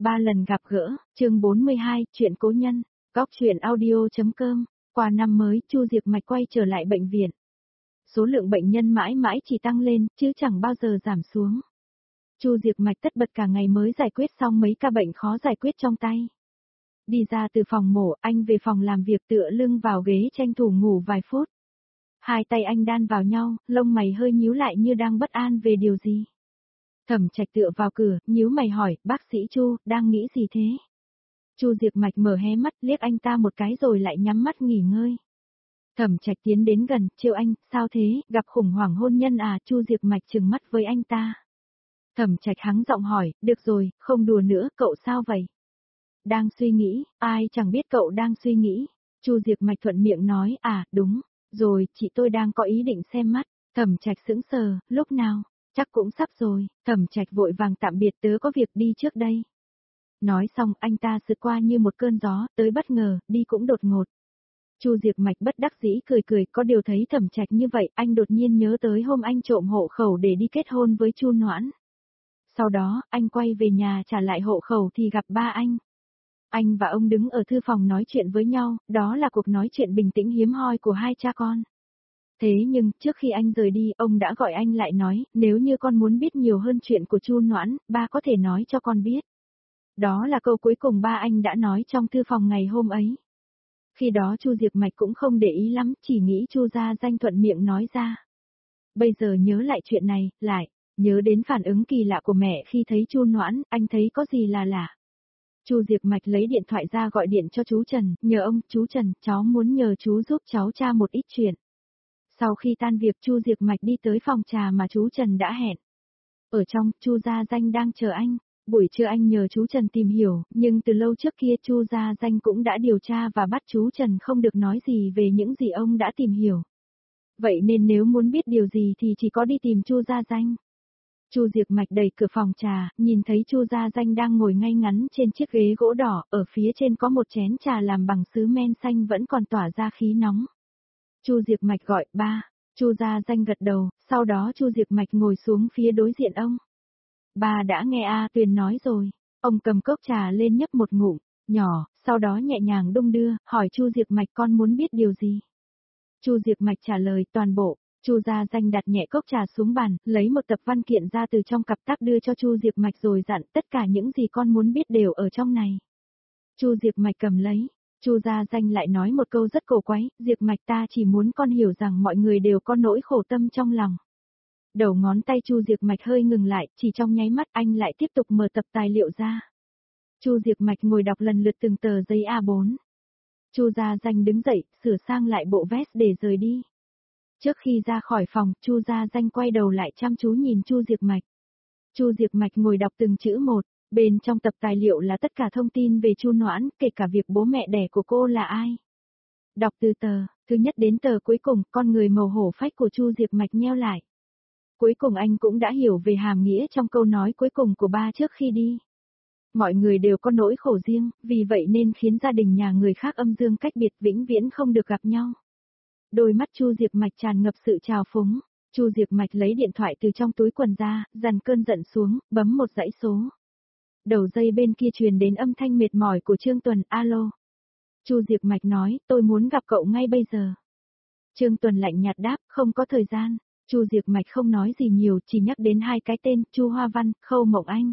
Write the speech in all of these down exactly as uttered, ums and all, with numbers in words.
Ba lần gặp gỡ, chương bốn mươi hai, chuyện cố nhân, góc chuyện audio.com. Qua năm mới, Chu Diệp Mạch quay trở lại bệnh viện. Số lượng bệnh nhân mãi mãi chỉ tăng lên, chứ chẳng bao giờ giảm xuống. Chu Diệp Mạch tất bật cả ngày mới giải quyết xong mấy ca bệnh khó giải quyết trong tay. Đi ra từ phòng mổ, anh về phòng làm việc tựa lưng vào ghế tranh thủ ngủ vài phút. Hai tay anh đan vào nhau, lông mày hơi nhíu lại như đang bất an về điều gì. Thẩm Trạch tựa vào cửa, nhíu mày hỏi, bác sĩ Chu, đang nghĩ gì thế? Chu Diệp Mạch mở hé mắt, liếc anh ta một cái rồi lại nhắm mắt nghỉ ngơi. Thẩm Trạch tiến đến gần, trêu anh, sao thế, gặp khủng hoảng hôn nhân à? Chu Diệp Mạch trừng mắt với anh ta. Thẩm Trạch hắng giọng hỏi, được rồi, không đùa nữa, cậu sao vậy? Đang suy nghĩ, ai chẳng biết cậu đang suy nghĩ. Chu Diệp Mạch thuận miệng nói, à, đúng, rồi, chị tôi đang có ý định xem mắt. Thẩm Trạch sững sờ, lúc nào? Chắc cũng sắp rồi. Thẩm Trạch vội vàng tạm biệt, tớ có việc đi trước đây. Nói xong, anh ta sượt qua như một cơn gió, tới bất ngờ, đi cũng đột ngột. Chu Diệp Mạch bất đắc dĩ cười cười, có điều thấy Thẩm Trạch như vậy, anh đột nhiên nhớ tới hôm anh trộm hộ khẩu để đi kết hôn với Chu Noãn. Sau đó, anh quay về nhà trả lại hộ khẩu thì gặp ba anh. Anh và ông đứng ở thư phòng nói chuyện với nhau, đó là cuộc nói chuyện bình tĩnh hiếm hoi của hai cha con. Thế nhưng, trước khi anh rời đi, ông đã gọi anh lại nói, nếu như con muốn biết nhiều hơn chuyện của Chu Noãn, ba có thể nói cho con biết. Đó là câu cuối cùng ba anh đã nói trong thư phòng ngày hôm ấy. Khi đó Chu Diệp Mạch cũng không để ý lắm, chỉ nghĩ Chu Gia Danh thuận miệng nói ra. Bây giờ nhớ lại chuyện này, lại, nhớ đến phản ứng kỳ lạ của mẹ khi thấy Chu Noãn, anh thấy có gì là lạ. Chu Diệp Mạch lấy điện thoại ra gọi điện cho chú Trần, nhờ ông, chú Trần, cháu muốn nhờ chú giúp cháu tra một ít chuyện. Sau khi tan việc Chu Diệp Mạch đi tới phòng trà mà chú Trần đã hẹn. Ở trong, Chu Gia Danh đang chờ anh. Buổi trưa anh nhờ chú Trần tìm hiểu, nhưng từ lâu trước kia Chu Gia Danh cũng đã điều tra và bắt chú Trần không được nói gì về những gì ông đã tìm hiểu. Vậy nên nếu muốn biết điều gì thì chỉ có đi tìm Chu Gia Danh. Chu Diệp Mạch đẩy cửa phòng trà, nhìn thấy Chu Gia Danh đang ngồi ngay ngắn trên chiếc ghế gỗ đỏ, ở phía trên có một chén trà làm bằng sứ men xanh vẫn còn tỏa ra khí nóng. Chu Diệp Mạch gọi, ba. Chu Gia Danh gật đầu, sau đó Chu Diệp Mạch ngồi xuống phía đối diện ông. Ba đã nghe A Tuyền nói rồi. Ông cầm cốc trà lên nhấp một ngụm, nhỏ, sau đó nhẹ nhàng đung đưa, hỏi Chu Diệp Mạch con muốn biết điều gì. Chu Diệp Mạch trả lời toàn bộ. Chu Gia Danh đặt nhẹ cốc trà xuống bàn, lấy một tập văn kiện ra từ trong cặp táp đưa cho Chu Diệp Mạch rồi dặn tất cả những gì con muốn biết đều ở trong này. Chu Diệp Mạch cầm lấy. Chu Gia Danh lại nói một câu rất cổ quái, Diệp Mạch ta chỉ muốn con hiểu rằng mọi người đều có nỗi khổ tâm trong lòng. Đầu ngón tay Chu Diệp Mạch hơi ngừng lại, chỉ trong nháy mắt anh lại tiếp tục mở tập tài liệu ra. Chu Diệp Mạch ngồi đọc lần lượt từng tờ giấy A bốn. Chu Gia Danh đứng dậy, sửa sang lại bộ vest để rời đi. Trước khi ra khỏi phòng, Chu Gia Danh quay đầu lại chăm chú nhìn Chu Diệp Mạch. Chu Diệp Mạch ngồi đọc từng chữ một, bên trong tập tài liệu là tất cả thông tin về Chu Noãn, kể cả việc bố mẹ đẻ của cô là ai. Đọc từ tờ, thứ nhất đến tờ cuối cùng, con người màu hổ phách của Chu Diệp Mạch nheo lại. Cuối cùng anh cũng đã hiểu về hàm nghĩa trong câu nói cuối cùng của ba trước khi đi. Mọi người đều có nỗi khổ riêng, vì vậy nên khiến gia đình nhà người khác âm dương cách biệt vĩnh viễn không được gặp nhau. Đôi mắt Chu Diệp Mạch tràn ngập sự trào phúng. Chu Diệp Mạch lấy điện thoại từ trong túi quần ra, dằn cơn giận xuống, bấm một dãy số. Đầu dây bên kia truyền đến âm thanh mệt mỏi của Trương Tuần, alo. Chu Diệp Mạch nói, tôi muốn gặp cậu ngay bây giờ. Trương Tuần lạnh nhạt đáp, không có thời gian. Chu Diệp Mạch không nói gì nhiều, chỉ nhắc đến hai cái tên, Chu Hoa Văn, Khâu Mộng Anh.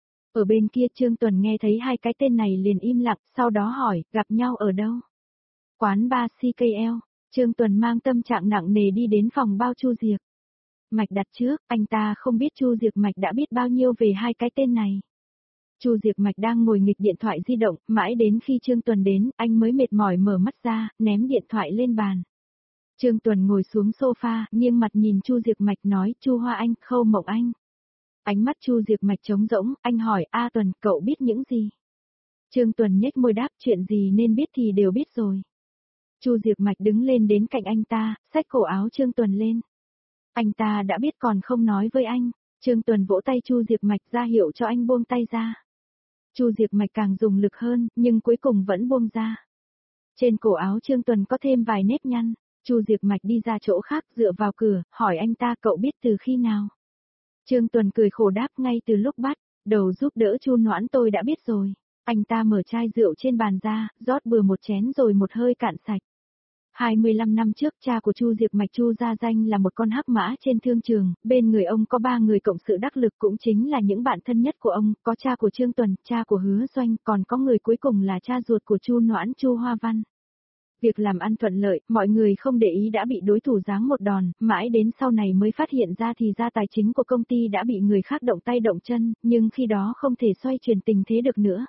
Ở bên kia Trương Tuần nghe thấy hai cái tên này liền im lặng, sau đó hỏi, gặp nhau ở đâu? Quán bar xê ca lờ. Trương Tuần mang tâm trạng nặng nề đi đến phòng bao Chu Diệp Mạch đặt trước, anh ta không biết Chu Diệp Mạch đã biết bao nhiêu về hai cái tên này. Chu Diệp Mạch đang ngồi nghịch điện thoại di động, mãi đến khi Trương Tuần đến, anh mới mệt mỏi mở mắt ra, ném điện thoại lên bàn. Trương Tuần ngồi xuống sofa, nghiêng mặt nhìn Chu Diệp Mạch nói, Chu Hoa Anh, Khâu Mộng Anh. Ánh mắt Chu Diệp Mạch trống rỗng, anh hỏi, A Tuần, cậu biết những gì? Trương Tuần nhếch môi đáp, chuyện gì nên biết thì đều biết rồi. Chu Diệp Mạch đứng lên đến cạnh anh ta, xách cổ áo Trương Tuần lên. Anh ta đã biết còn không nói với anh. Trương Tuần vỗ tay Chu Diệp Mạch ra hiệu cho anh buông tay ra. Chu Diệp Mạch càng dùng lực hơn, nhưng cuối cùng vẫn buông ra. Trên cổ áo Trương Tuần có thêm vài nếp nhăn. Chu Diệp Mạch đi ra chỗ khác dựa vào cửa, hỏi anh ta cậu biết từ khi nào. Trương Tuần cười khổ đáp ngay từ lúc bắt. Đầu giúp đỡ Chu Noãn tôi đã biết rồi. Anh ta mở chai rượu trên bàn ra, rót bừa một chén rồi một hơi cạn sạch. hai mươi lăm năm trước cha của Chu Diệp Mạch Chu Gia Danh là một con hắc mã trên thương trường, bên người ông có ba người cộng sự đắc lực cũng chính là những bạn thân nhất của ông, có cha của Trương Tuần, cha của Hứa Doanh, còn có người cuối cùng là cha ruột của Chu Noãn Chu Hoa Văn. Việc làm ăn thuận lợi, mọi người không để ý đã bị đối thủ giáng một đòn, mãi đến sau này mới phát hiện ra thì ra tài chính của công ty đã bị người khác động tay động chân, nhưng khi đó không thể xoay chuyển tình thế được nữa.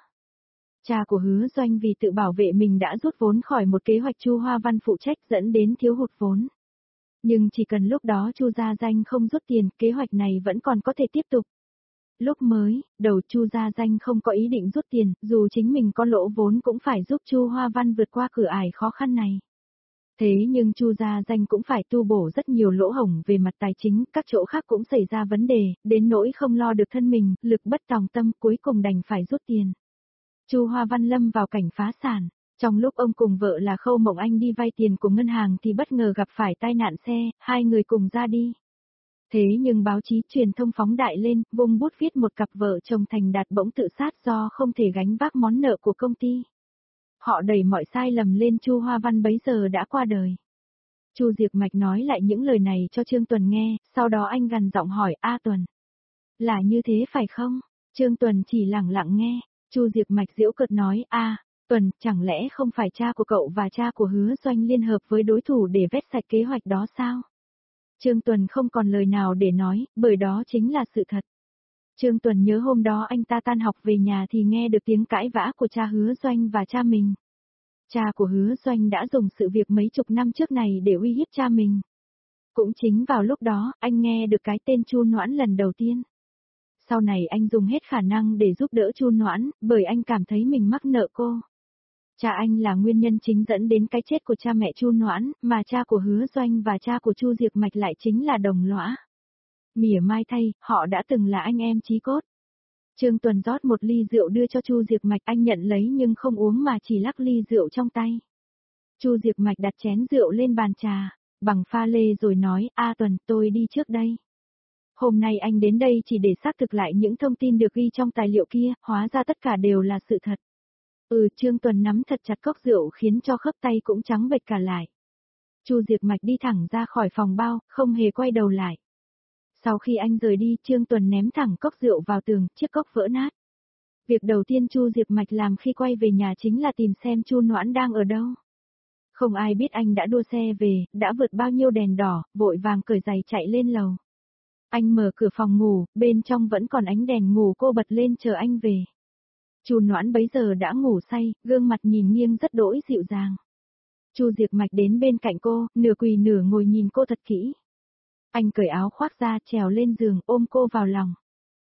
Cha của Hứa Doanh vì tự bảo vệ mình đã rút vốn khỏi một kế hoạch Chu Hoa Văn phụ trách dẫn đến thiếu hụt vốn. Nhưng chỉ cần lúc đó Chu Gia Danh không rút tiền, kế hoạch này vẫn còn có thể tiếp tục. Lúc mới, đầu Chu Gia Danh không có ý định rút tiền, dù chính mình có lỗ vốn cũng phải giúp Chu Hoa Văn vượt qua cửa ải khó khăn này. Thế nhưng Chu Gia Danh cũng phải tu bổ rất nhiều lỗ hổng về mặt tài chính, các chỗ khác cũng xảy ra vấn đề, đến nỗi không lo được thân mình, lực bất tòng tâm cuối cùng đành phải rút tiền. Chu Hoa Văn lâm vào cảnh phá sản. Trong lúc ông cùng vợ là Khâu Mộng Anh đi vay tiền của ngân hàng thì bất ngờ gặp phải tai nạn xe, hai người cùng ra đi. Thế nhưng báo chí truyền thông phóng đại lên, vung bút viết một cặp vợ chồng thành đạt bỗng tự sát do không thể gánh vác món nợ của công ty. Họ đẩy mọi sai lầm lên Chu Hoa Văn bấy giờ đã qua đời. Chu Diệp Mạch nói lại những lời này cho Trương Tuần nghe, sau đó anh gằn giọng hỏi, A Tuần. Là như thế phải không? Trương Tuần chỉ lặng lặng nghe. Chu Diệp Mạch giễu cợt nói, a, Tuần, chẳng lẽ không phải cha của cậu và cha của Hứa Doanh liên hợp với đối thủ để vét sạch kế hoạch đó sao? Trương Tuần không còn lời nào để nói, bởi đó chính là sự thật. Trương Tuần nhớ hôm đó anh ta tan học về nhà thì nghe được tiếng cãi vã của cha Hứa Doanh và cha mình. Cha của Hứa Doanh đã dùng sự việc mấy chục năm trước này để uy hiếp cha mình. Cũng chính vào lúc đó, anh nghe được cái tên Chu Noãn lần đầu tiên. Sau này anh dùng hết khả năng để giúp đỡ Chu Noãn, bởi anh cảm thấy mình mắc nợ cô. Cha anh là nguyên nhân chính dẫn đến cái chết của cha mẹ Chu Noãn, mà cha của Hứa Doanh và cha của Chu Diệp Mạch lại chính là đồng lõa. Mỉa mai thay, họ đã từng là anh em chí cốt. Trương Tuần rót một ly rượu đưa cho Chu Diệp Mạch, anh nhận lấy nhưng không uống mà chỉ lắc ly rượu trong tay. Chu Diệp Mạch đặt chén rượu lên bàn trà, bằng pha lê rồi nói, A Tuần, tôi đi trước đây. Hôm nay anh đến đây chỉ để xác thực lại những thông tin được ghi trong tài liệu kia, hóa ra tất cả đều là sự thật. Ừ, Trương Tuần nắm thật chặt cốc rượu khiến cho khớp tay cũng trắng bệch cả lại. Chu Diệp Mạch đi thẳng ra khỏi phòng bao, không hề quay đầu lại. Sau khi anh rời đi, Trương Tuần ném thẳng cốc rượu vào tường, chiếc cốc vỡ nát. Việc đầu tiên Chu Diệp Mạch làm khi quay về nhà chính là tìm xem Chu Noãn đang ở đâu. Không ai biết anh đã đua xe về, đã vượt bao nhiêu đèn đỏ, vội vàng cởi giày chạy lên lầu. Anh mở cửa phòng ngủ, bên trong vẫn còn ánh đèn ngủ cô bật lên chờ anh về. Chu Noãn bấy giờ đã ngủ say, gương mặt nhìn nghiêng rất đỗi dịu dàng. Chu Diệp Mạch đến bên cạnh cô, nửa quỳ nửa ngồi nhìn cô thật kỹ. Anh cởi áo khoác ra, trèo lên giường, ôm cô vào lòng.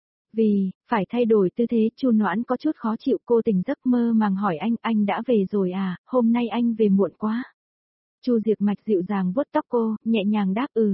Vì, phải thay đổi tư thế, Chu Noãn có chút khó chịu, cô tỉnh giấc mơ màng hỏi anh, anh đã về rồi à, hôm nay anh về muộn quá. Chu Diệp Mạch dịu dàng vuốt tóc cô, nhẹ nhàng đáp ừ.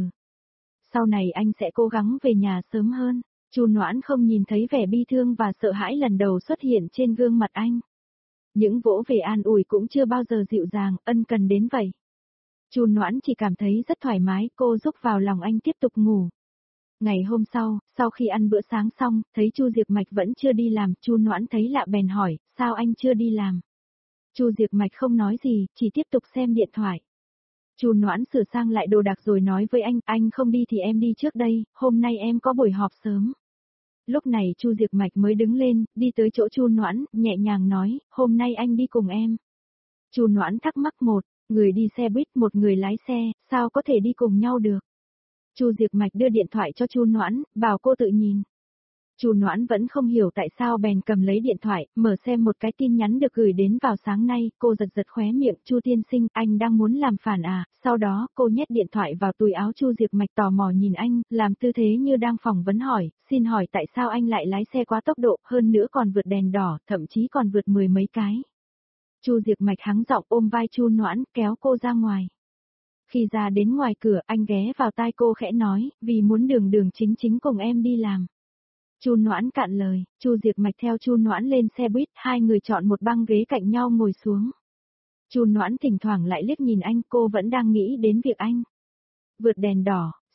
Sau này anh sẽ cố gắng về nhà sớm hơn. Chu Noãn không nhìn thấy vẻ bi thương và sợ hãi lần đầu xuất hiện trên gương mặt anh. Những vỗ về an ủi cũng chưa bao giờ dịu dàng, ân cần đến vậy. Chu Noãn chỉ cảm thấy rất thoải mái, cô rúc vào lòng anh tiếp tục ngủ. Ngày hôm sau, sau khi ăn bữa sáng xong, thấy Chu Diệp Mạch vẫn chưa đi làm, Chu Noãn thấy lạ bèn hỏi, sao anh chưa đi làm? Chu Diệp Mạch không nói gì, chỉ tiếp tục xem điện thoại. Chu Noãn sửa sang lại đồ đạc rồi nói với anh, anh không đi thì em đi trước đây, hôm nay em có buổi họp sớm. Lúc này Chu Diệp Mạch mới đứng lên, đi tới chỗ Chu Noãn, nhẹ nhàng nói, hôm nay anh đi cùng em. Chu Noãn thắc mắc một, người đi xe buýt một người lái xe, sao có thể đi cùng nhau được? Chu Diệp Mạch đưa điện thoại cho Chu Noãn, bảo cô tự nhìn. Chu Noãn vẫn không hiểu tại sao bèn cầm lấy điện thoại, mở xem một cái tin nhắn được gửi đến vào sáng nay, cô giật giật khóe miệng, Chu tiên sinh, anh đang muốn làm phản à, sau đó cô nhét điện thoại vào túi áo. Chu Diệp Mạch tò mò nhìn anh, làm tư thế như đang phỏng vấn hỏi, xin hỏi tại sao anh lại lái xe quá tốc độ, hơn nữa còn vượt đèn đỏ, thậm chí còn vượt mười mấy cái. Chu Diệp Mạch hắng giọng ôm vai Chu Noãn, kéo cô ra ngoài. Khi ra đến ngoài cửa, anh ghé vào tai cô khẽ nói, vì muốn đường đường chính chính cùng em đi làm. Chu Noãn cạn lời, Chu Diệp Mạch theo Chu Noãn lên xe buýt, hai người chọn một băng ghế cạnh nhau ngồi xuống. Chu Noãn thỉnh thoảng lại liếc nhìn anh, cô vẫn đang nghĩ đến việc anh. Vượt đèn đỏ,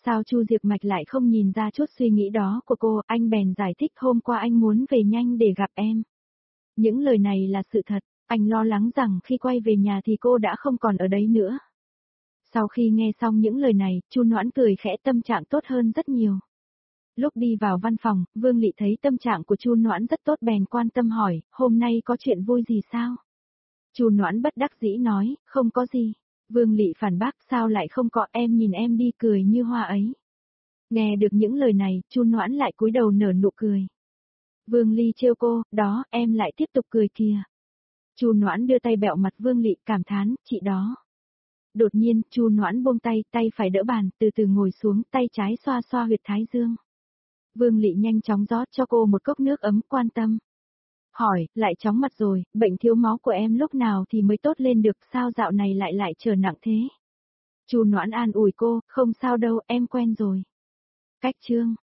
Sao Chu Diệp Mạch lại không nhìn ra chút suy nghĩ đó của cô, anh bèn giải thích hôm qua anh muốn về nhanh để gặp em. Những lời này là sự thật, anh lo lắng rằng khi quay về nhà thì cô đã không còn ở đấy nữa. Sau khi nghe xong những lời này, Chu Noãn cười khẽ, tâm trạng tốt hơn rất nhiều. Lúc đi vào văn phòng, Vương Lị thấy tâm trạng của Chu Noãn rất tốt bèn quan tâm hỏi, hôm nay có chuyện vui gì sao? Chu Noãn bất đắc dĩ nói, không có gì. Vương Lị phản bác, sao lại không có, em nhìn em đi cười như hoa ấy. Nghe được những lời này, Chu Noãn lại cúi đầu nở nụ cười. Vương Ly trêu cô, đó, em lại tiếp tục cười kìa. Chu Noãn đưa tay bẹo mặt Vương Lị, cảm thán, chị đó. Đột nhiên, Chu Noãn buông tay, tay phải đỡ bàn, từ từ ngồi xuống, tay trái xoa xoa huyệt thái dương. Vương Lị nhanh chóng rót cho cô một cốc nước ấm, quan tâm. Hỏi, lại chóng mặt rồi, bệnh thiếu máu của em lúc nào thì mới tốt lên được, sao dạo này lại lại trở nặng thế? Chu Noãn an ủi cô, không sao đâu, em quen rồi. Cách chương